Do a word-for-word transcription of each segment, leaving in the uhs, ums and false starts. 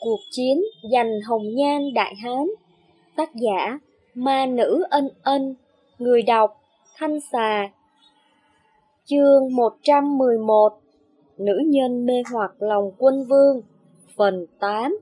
Cuộc chiến giành hồng nhan Đại Hán. Tác giả Ma Nữ Ân Ân. Người đọc Thanh Xà. Chương một trăm mười một. Nữ nhân mê hoặc lòng quân vương. Phần tám.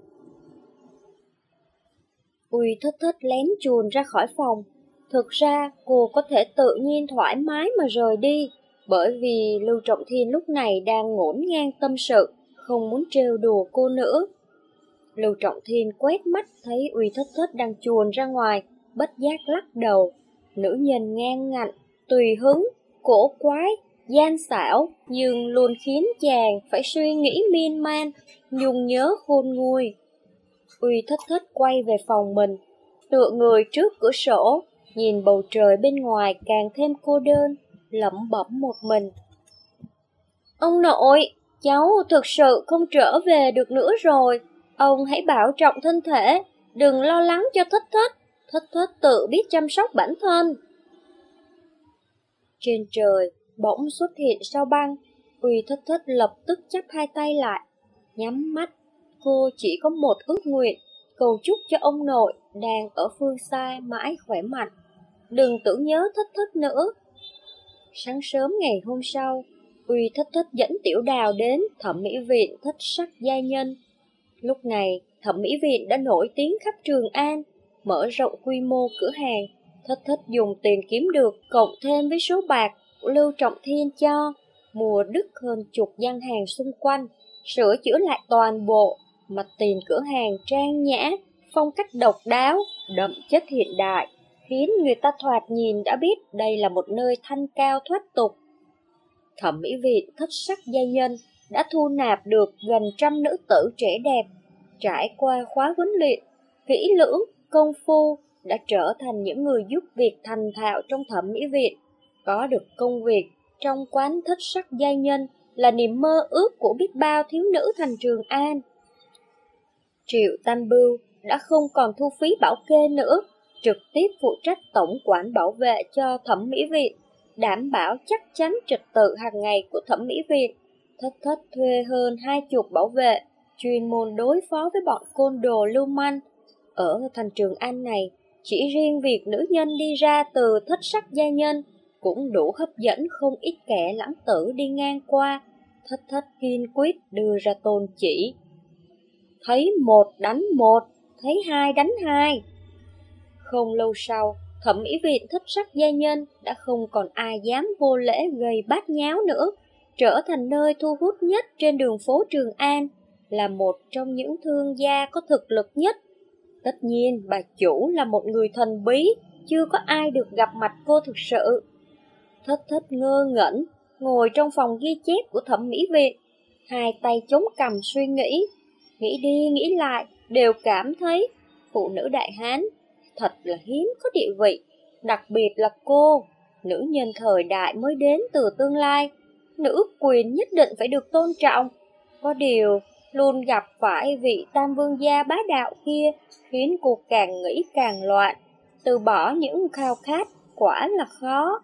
Uy Thất Thất lén chuồn ra khỏi phòng. Thực ra cô có thể tự nhiên thoải mái mà rời đi, bởi vì Lưu Trọng Thiên lúc này đang ngổn ngang tâm sự, không muốn trêu đùa cô nữa. Lưu Trọng Thiên quét mắt thấy Uy Thất Thất đang chuồn ra ngoài, bất giác lắc đầu. Nữ nhân ngang ngạnh, tùy hứng, cổ quái, gian xảo, nhưng luôn khiến chàng phải suy nghĩ miên man, nhung nhớ khôn nguôi. Uy Thất Thất quay về phòng mình, tựa người trước cửa sổ, nhìn bầu trời bên ngoài càng thêm cô đơn, lẩm bẩm một mình. Ông nội, cháu thực sự không trở về được nữa rồi. Ông hãy bảo trọng thân thể, đừng lo lắng cho Thất Thất. Thất Thất tự biết chăm sóc bản thân. Trên trời bỗng xuất hiện sao băng. Uy Thất Thất lập tức chắp hai tay lại, nhắm mắt. Cô chỉ có một ước nguyện, cầu chúc cho ông nội đang ở phương xa mãi khỏe mạnh, đừng tưởng nhớ Thất Thất nữa. Sáng sớm ngày hôm sau, Uy Thất Thất dẫn Tiểu Đào đến thẩm mỹ viện Thất Sắc Giai Nhân. Lúc này, thẩm mỹ viện đã nổi tiếng khắp Trường An, mở rộng quy mô cửa hàng. Thất Thất dùng tiền kiếm được cộng thêm với số bạc của Lưu Trọng Thiên cho, mua đứt hơn chục gian hàng xung quanh, sửa chữa lại toàn bộ, mặt tiền cửa hàng trang nhã, phong cách độc đáo, đậm chất hiện đại, khiến người ta thoạt nhìn đã biết đây là một nơi thanh cao thoát tục. Thẩm mỹ viện Thất Sắc Giai Nhân đã thu nạp được gần trăm nữ tử trẻ đẹp, trải qua khóa huấn luyện kỹ lưỡng công phu, đã trở thành những người giúp việc thành thạo trong thẩm mỹ viện. Có được công việc trong quán Thất Sắc Giai Nhân là niềm mơ ước của biết bao thiếu nữ thành Trường An. Triệu Tam Bưu đã không còn thu phí bảo kê nữa, trực tiếp phụ trách tổng quản bảo vệ cho thẩm mỹ viện, đảm bảo chắc chắn trật tự hàng ngày của thẩm mỹ viện. Thất Thất thuê hơn hai chục bảo vệ, chuyên môn đối phó với bọn côn đồ lưu manh. Ở thành Trường An này, chỉ riêng việc nữ nhân đi ra từ Thất Sắc Giai Nhân cũng đủ hấp dẫn không ít kẻ lãng tử đi ngang qua. Thất Thất kiên quyết đưa ra tôn chỉ. Thấy một đánh một, thấy hai đánh hai. Không lâu sau, thẩm mỹ viện Thất Sắc Giai Nhân đã không còn ai dám vô lễ gây bát nháo nữa, trở thành nơi thu hút nhất trên đường phố Trường An, là một trong những thương gia có thực lực nhất. Tất nhiên, bà chủ là một người thần bí, chưa có ai được gặp mặt cô thực sự. Thất Thất ngơ ngẩn, ngồi trong phòng ghi chép của thẩm mỹ viện, hai tay chống cằm suy nghĩ. Nghĩ đi nghĩ lại, đều cảm thấy phụ nữ Đại Hán thật là hiếm có địa vị, đặc biệt là cô, nữ nhân thời đại mới đến từ tương lai. Nữ quyền nhất định phải được tôn trọng. Có điều, luôn gặp phải vị tam vương gia bá đạo kia, khiến cô càng nghĩ càng loạn. Từ bỏ những khao khát quả là khó.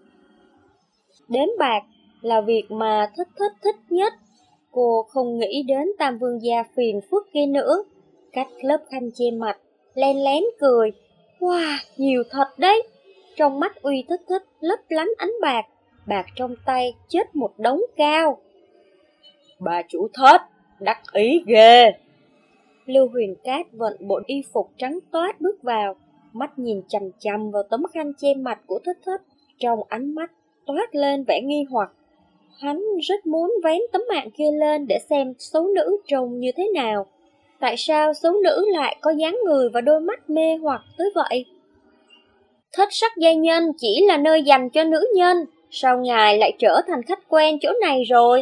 Đếm bạc là việc mà Thất Thất thích nhất. Cô không nghĩ đến tam vương gia phiền phức kia nữa. Cắt lớp khăn che mặt, len lén cười. Wow, nhiều thật đấy. Trong mắt Uy Thất Thất lấp lánh ánh bạc, bạc trong tay chết một đống cao. Bà chủ Thất, đắc ý ghê. Lưu Huyền Cát vận bộ y phục trắng toát bước vào, mắt nhìn chằm chằm vào tấm khăn che mặt của Thất Thất, trong ánh mắt toát lên vẻ nghi hoặc. Hắn rất muốn vén tấm mạng kia lên để xem xấu nữ trông như thế nào. Tại sao xấu nữ lại có dáng người và đôi mắt mê hoặc tới vậy? Thất Sắc Giai Nhân chỉ là nơi dành cho nữ nhân, sao ngài lại trở thành khách quen chỗ này rồi?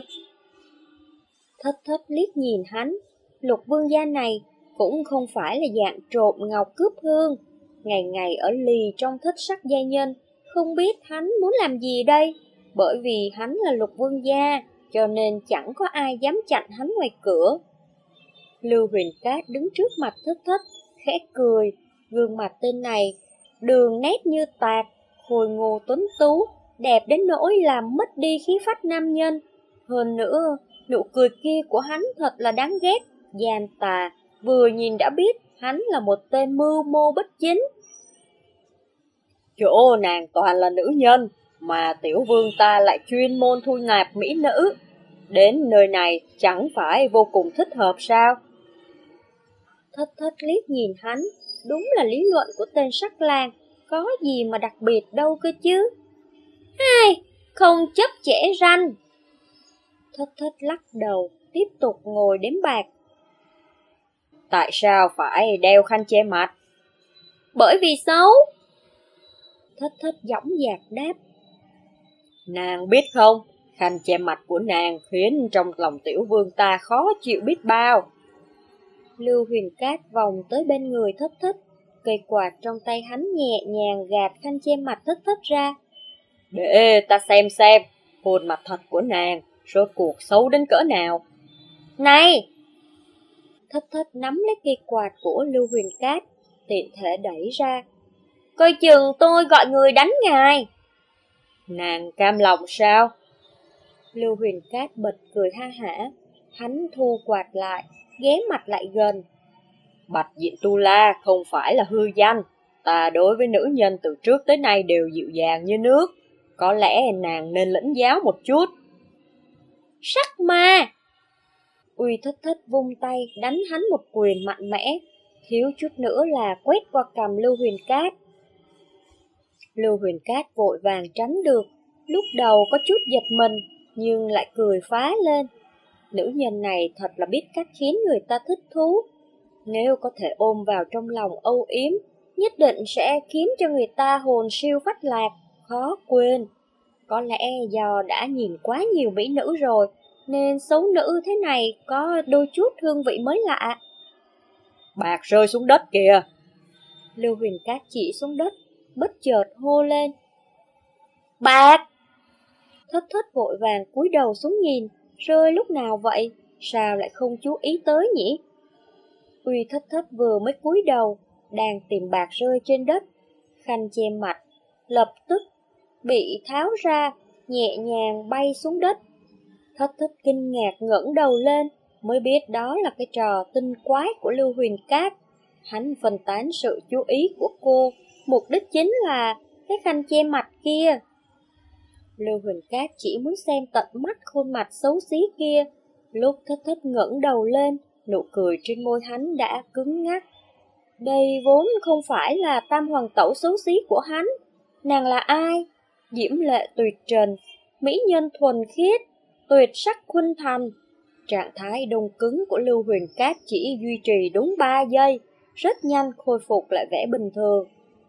Thất Thất liếc nhìn hắn. Lục vương gia này cũng không phải là dạng trộm ngọc cướp hương, ngày ngày ở lì trong Thất Sắc Giai Nhân, không biết hắn muốn làm gì đây. Bởi vì hắn là lục vương gia, cho nên chẳng có ai dám chặn hắn ngoài cửa. Lưu Huyền Cát đứng trước mặt Thất Thất, khẽ cười. Gương mặt tên này đường nét như tạc, khôi ngô tuấn tú, đẹp đến nỗi làm mất đi khí phách nam nhân. Hơn nữa, nụ cười kia của hắn thật là đáng ghét, gian tà, vừa nhìn đã biết hắn là một tên mưu mô bất chính. Chỗ nàng toàn là nữ nhân, mà tiểu vương ta lại chuyên môn thu nạp mỹ nữ. Đến nơi này chẳng phải vô cùng thích hợp sao? Thất thất liếc nhìn hắn, đúng là lý luận của tên sắc lang, có gì mà đặc biệt đâu cơ chứ. Ai, không chấp trẻ ranh. Thất thất lắc đầu, tiếp tục ngồi đếm bạc. Tại sao phải đeo khăn che mặt? Bởi vì xấu. Thất thất dõng dạc đáp. Nàng biết không, khăn che mặt của nàng khiến trong lòng tiểu vương ta khó chịu biết bao. Lưu Huyền Cát vòng tới bên người thất thất, cây quạt trong tay hắn nhẹ nhàng gạt khăn che mặt thất thất ra. Để ta xem xem, khuôn mặt thật của nàng, rốt cuộc xấu đến cỡ nào. Này! Thất thất nắm lấy cây quạt của Lưu Huyền Cát, tiện thể đẩy ra. Coi chừng tôi gọi người đánh ngài. Nàng cam lòng sao? Lưu Huyền Cát bật cười ha hả, hắn thu quạt lại, ghé mặt lại gần. Bạch Diện Tu La không phải là hư danh, ta đối với nữ nhân từ trước tới nay đều dịu dàng như nước, có lẽ nàng nên lĩnh giáo một chút. Sắc ma! Uy Thất Thất vung tay đánh hắn một quyền mạnh mẽ, thiếu chút nữa là quét qua cằm Lưu Huyền Cát. Lưu Huyền Cát vội vàng tránh được, lúc đầu có chút giật mình, nhưng lại cười phá lên. Nữ nhân này thật là biết cách khiến người ta thích thú. Nếu có thể ôm vào trong lòng âu yếm, nhất định sẽ khiến cho người ta hồn siêu phách lạc, khó quên. Có lẽ do đã nhìn quá nhiều mỹ nữ rồi, nên xấu nữ thế này có đôi chút hương vị mới lạ. Bạc rơi xuống đất kìa. Lưu Huyền Cát chỉ xuống đất, bất chợt hô lên. Bạc! Thất thất vội vàng cúi đầu xuống nhìn, rơi lúc nào vậy, sao lại không chú ý tới nhỉ? Uy Thất Thất vừa mới cúi đầu, đang tìm bạc rơi trên đất, khăn che mặt, lập tức bị tháo ra, nhẹ nhàng bay xuống đất. Thất Thất kinh ngạc ngẩng đầu lên, mới biết đó là cái trò tinh quái của Lưu Huyền Cát. Hắn phân tán sự chú ý của cô, mục đích chính là cái khăn che mặt kia. Lưu Huyền Cát chỉ muốn xem tận mắt khuôn mặt xấu xí kia. Lúc Thất Thất ngẩng đầu lên, nụ cười trên môi hắn đã cứng ngắc. Đây vốn không phải là tam hoàng tẩu xấu xí của hắn. Nàng là ai? Diễm lệ tuyệt trần, mỹ nhân thuần khiết, tuyệt sắc khuynh thành. Trạng thái đông cứng của Lưu Huyền Cát chỉ duy trì đúng ba giây, rất nhanh khôi phục lại vẻ bình thường.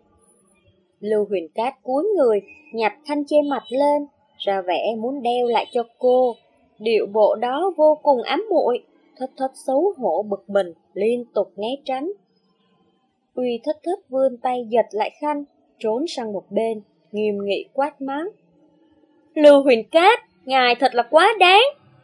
Lưu Huyền Cát cúi người, nhặt khăn che mặt lên, ra vẻ muốn đeo lại cho cô. Điệu bộ đó vô cùng ám muội. Thất Thất xấu hổ bực mình, liên tục né tránh. Uy Thất Thất vươn tay giật lại khăn, trốn sang một bên, nghiêm nghị quát mắng. Lưu Huyền Cát, ngài thật là quá đáng.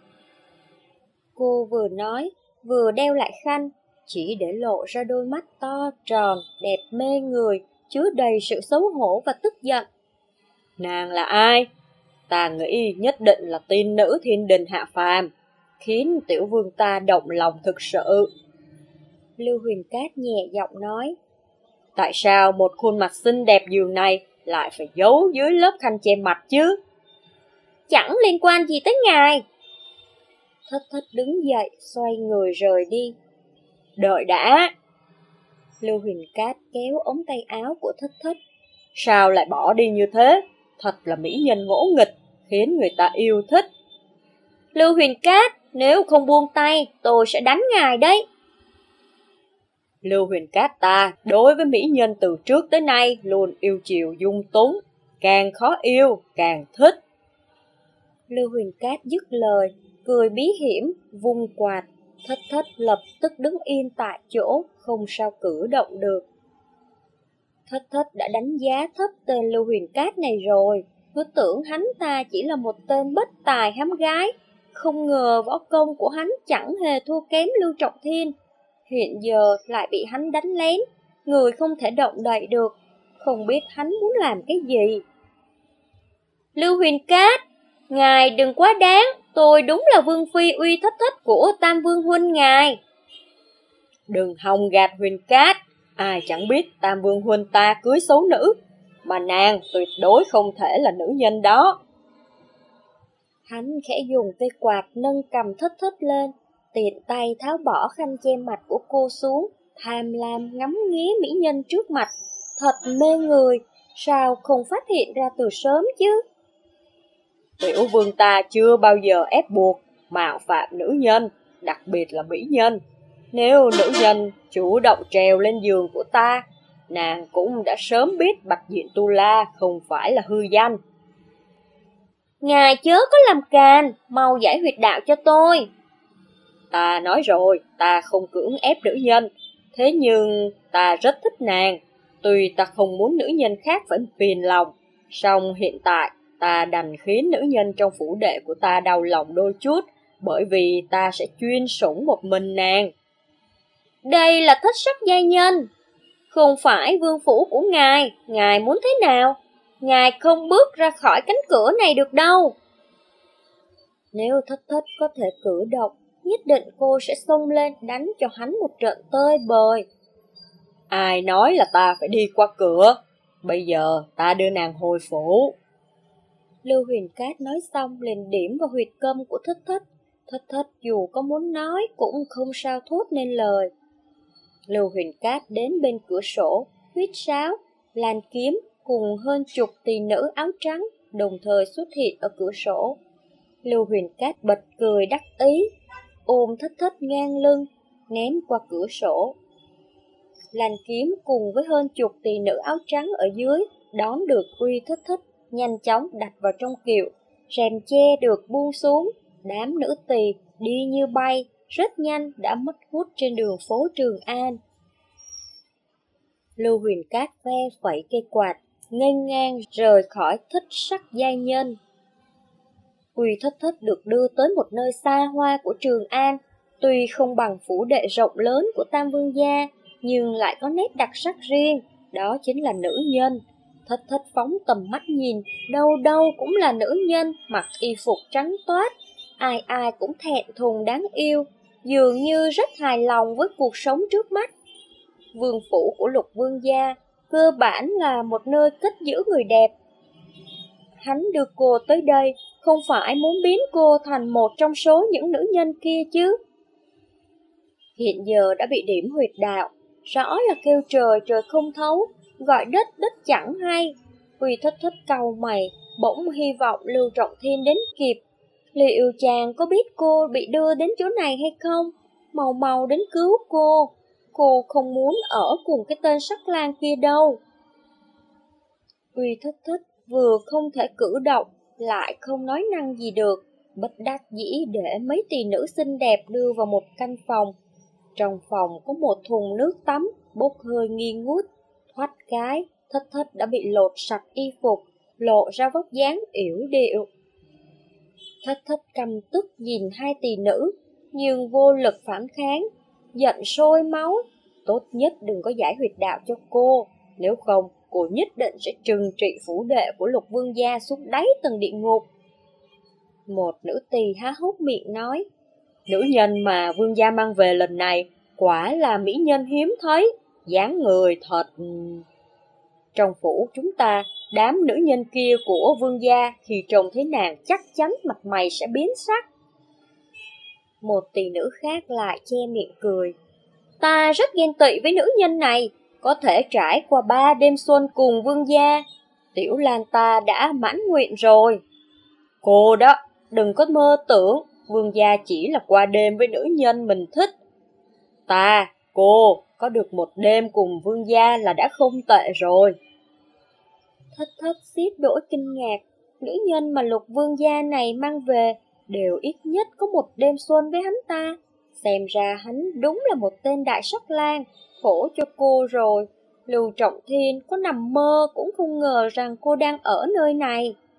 Cô vừa nói, vừa đeo lại khăn, chỉ để lộ ra đôi mắt to, tròn, đẹp mê người, chứa đầy sự xấu hổ và tức giận. Nàng là ai? Ta nghĩ nhất định là tiên nữ thiên đình hạ phàm, khiến tiểu vương ta động lòng thực sự. Lưu Huyền Cát nhẹ giọng nói. Tại sao một khuôn mặt xinh đẹp dường này lại phải giấu dưới lớp khăn che mặt chứ? Chẳng liên quan gì tới ngài. Thất Thất đứng dậy, xoay người rời đi. Đợi đã. Lưu Huyền Cát kéo ống tay áo của Thất Thất. Sao lại bỏ đi như thế? Thật là mỹ nhân ngỗ nghịch, khiến người ta yêu thích. Lưu Huyền Cát, nếu không buông tay, tôi sẽ đánh ngài đấy. Lưu Huyền Cát ta, đối với mỹ nhân từ trước tới nay, luôn yêu chiều dung túng, càng khó yêu, càng thích. Lưu Huyền Cát dứt lời, cười bí hiểm, vung quạt. Thất Thất lập tức đứng yên tại chỗ, không sao cử động được. Thất Thất đã đánh giá thấp tên Lưu Huyền Cát này rồi, cứ tưởng hắn ta chỉ là một tên bất tài hám gái, không ngờ võ công của hắn chẳng hề thua kém Lưu Trọng Thiên. Hiện giờ lại bị hắn đánh lén, người không thể động đậy được, không biết hắn muốn làm cái gì. Lưu Huyền Cát, ngài đừng quá đáng, tôi đúng là vương phi Uy Thất Thất của Tam Vương huynh ngài. đừng hòng gạt Huyền Cát. Ai chẳng biết Tam Vương huynh ta cưới xấu nữ, mà nàng tuyệt đối không thể là nữ nhân đó. Hắn khẽ dùng cây quạt nâng cầm Thất Thất lên, tiện tay tháo bỏ khăn che mặt của cô xuống, tham lam ngắm nghía mỹ nhân trước mặt. Thật mê người, sao không phát hiện ra từ sớm chứ? Tiểu vương ta chưa bao giờ ép buộc, mạo phạm nữ nhân, đặc biệt là mỹ nhân. Nếu nữ nhân chủ động trèo lên giường của ta, nàng cũng đã sớm biết Bạch Diện Tu La không phải là hư danh. Ngài chớ có làm càn, mau giải huyệt đạo cho tôi. Ta nói rồi, ta không cưỡng ép nữ nhân, thế nhưng ta rất thích nàng. Tuy ta không muốn nữ nhân khác phải phiền lòng, song hiện tại ta đành khiến nữ nhân trong phủ đệ của ta đau lòng đôi chút, bởi vì ta sẽ chuyên sủng một mình nàng. Đây là thất sắc giai nhân, không phải vương phủ của ngài, ngài muốn thế nào? Ngài không bước ra khỏi cánh cửa này được đâu. Nếu Thất Thất có thể cử động, nhất định cô sẽ xông lên đánh cho hắn một trận tơi bời. Ai nói là ta phải đi qua cửa? Bây giờ ta đưa nàng hồi phủ. Lưu Huyền Cát nói xong liền điểm vào huyệt câm của Thất Thất. Thất Thất dù có muốn nói cũng không sao thốt nên lời. Lưu Huyền Cát đến bên cửa sổ, huýt sáo, lan kiếm cùng hơn chục tỳ nữ áo trắng đồng thời xuất hiện ở cửa sổ. Lưu Huyền Cát bật cười đắc ý, ôm Thất Thất ngang lưng, ném qua cửa sổ. Lan kiếm cùng với hơn chục tỳ nữ áo trắng ở dưới đón được uy Thất Thất, nhanh chóng đặt vào trong kiệu, rèm che được buông xuống, đám nữ tỳ đi như bay, rất nhanh đã mất hút trên đường phố Trường An. Lưu Huyền Cát ve phẩy cây quạt, nghênh ngang rời khỏi thất sắc giai nhân. Uy Thất Thất được đưa tới một nơi xa hoa của Trường An, tuy không bằng phủ đệ rộng lớn của Tam Vương gia, nhưng lại có nét đặc sắc riêng, đó chính là nữ nhân. Thất Thất phóng tầm mắt nhìn, đâu đâu cũng là nữ nhân mặc y phục trắng toát, ai ai cũng thẹn thùng đáng yêu, dường như rất hài lòng với cuộc sống trước mắt. Vương phủ của Lục Vương gia cơ bản là một nơi cất giữ người đẹp. Hắn đưa cô tới đây không phải muốn biến cô thành một trong số những nữ nhân kia chứ. Hiện giờ đã bị điểm huyệt đạo, rõ là kêu trời trời không thấu, gọi đất đất chẳng hay. Uy Thất Thất cau mày, bỗng hy vọng Lưu Trọng Thiên đến kịp. Liệu chàng có biết cô bị đưa đến chỗ này hay không? Mau mau đến cứu cô, cô không muốn ở cùng cái tên sắc lang kia đâu. Uy Thất Thất vừa không thể cử động, lại không nói năng gì được, bất đắc dĩ để mấy tỳ nữ xinh đẹp đưa vào một căn phòng. Trong phòng có một thùng nước tắm, bốc hơi nghi ngút. Thoát cái, Thất Thất đã bị lột sạch y phục, lộ ra vóc dáng yểu điệu. Thất Thất căm tức nhìn hai tỳ nữ, nhưng vô lực phản kháng, giận sôi máu. Tốt nhất đừng có giải huyệt đạo cho cô, nếu không cô nhất định sẽ trừng trị phủ đệ của Lục Vương gia xuống đáy tầng địa ngục. Một nữ tỳ há hốc miệng nói, nữ nhân mà Vương gia mang về lần này quả là mỹ nhân hiếm thấy, dáng người thật... Trong phủ chúng ta, đám nữ nhân kia của Vương gia khi trông thấy nàng chắc chắn mặt mày sẽ biến sắc. Một tỳ nữ khác lại che miệng cười, ta rất ghen tị với nữ nhân này, có thể trải qua ba đêm xuân cùng Vương gia. Tiểu Lan ta đã mãn nguyện rồi. Cô đó, đừng có mơ tưởng Vương gia chỉ là qua đêm với nữ nhân mình thích. Ta, cô, có được một đêm cùng Vương gia là đã không tệ rồi. Thất Thất xiết đổi kinh ngạc, nữ nhân mà Lục Vương gia này mang về đều ít nhất có một đêm xuân với hắn ta. Xem ra hắn đúng là một tên đại sắc lang, khổ cho cô rồi. Lưu Trọng Thiên có nằm mơ cũng không ngờ rằng cô đang ở nơi này.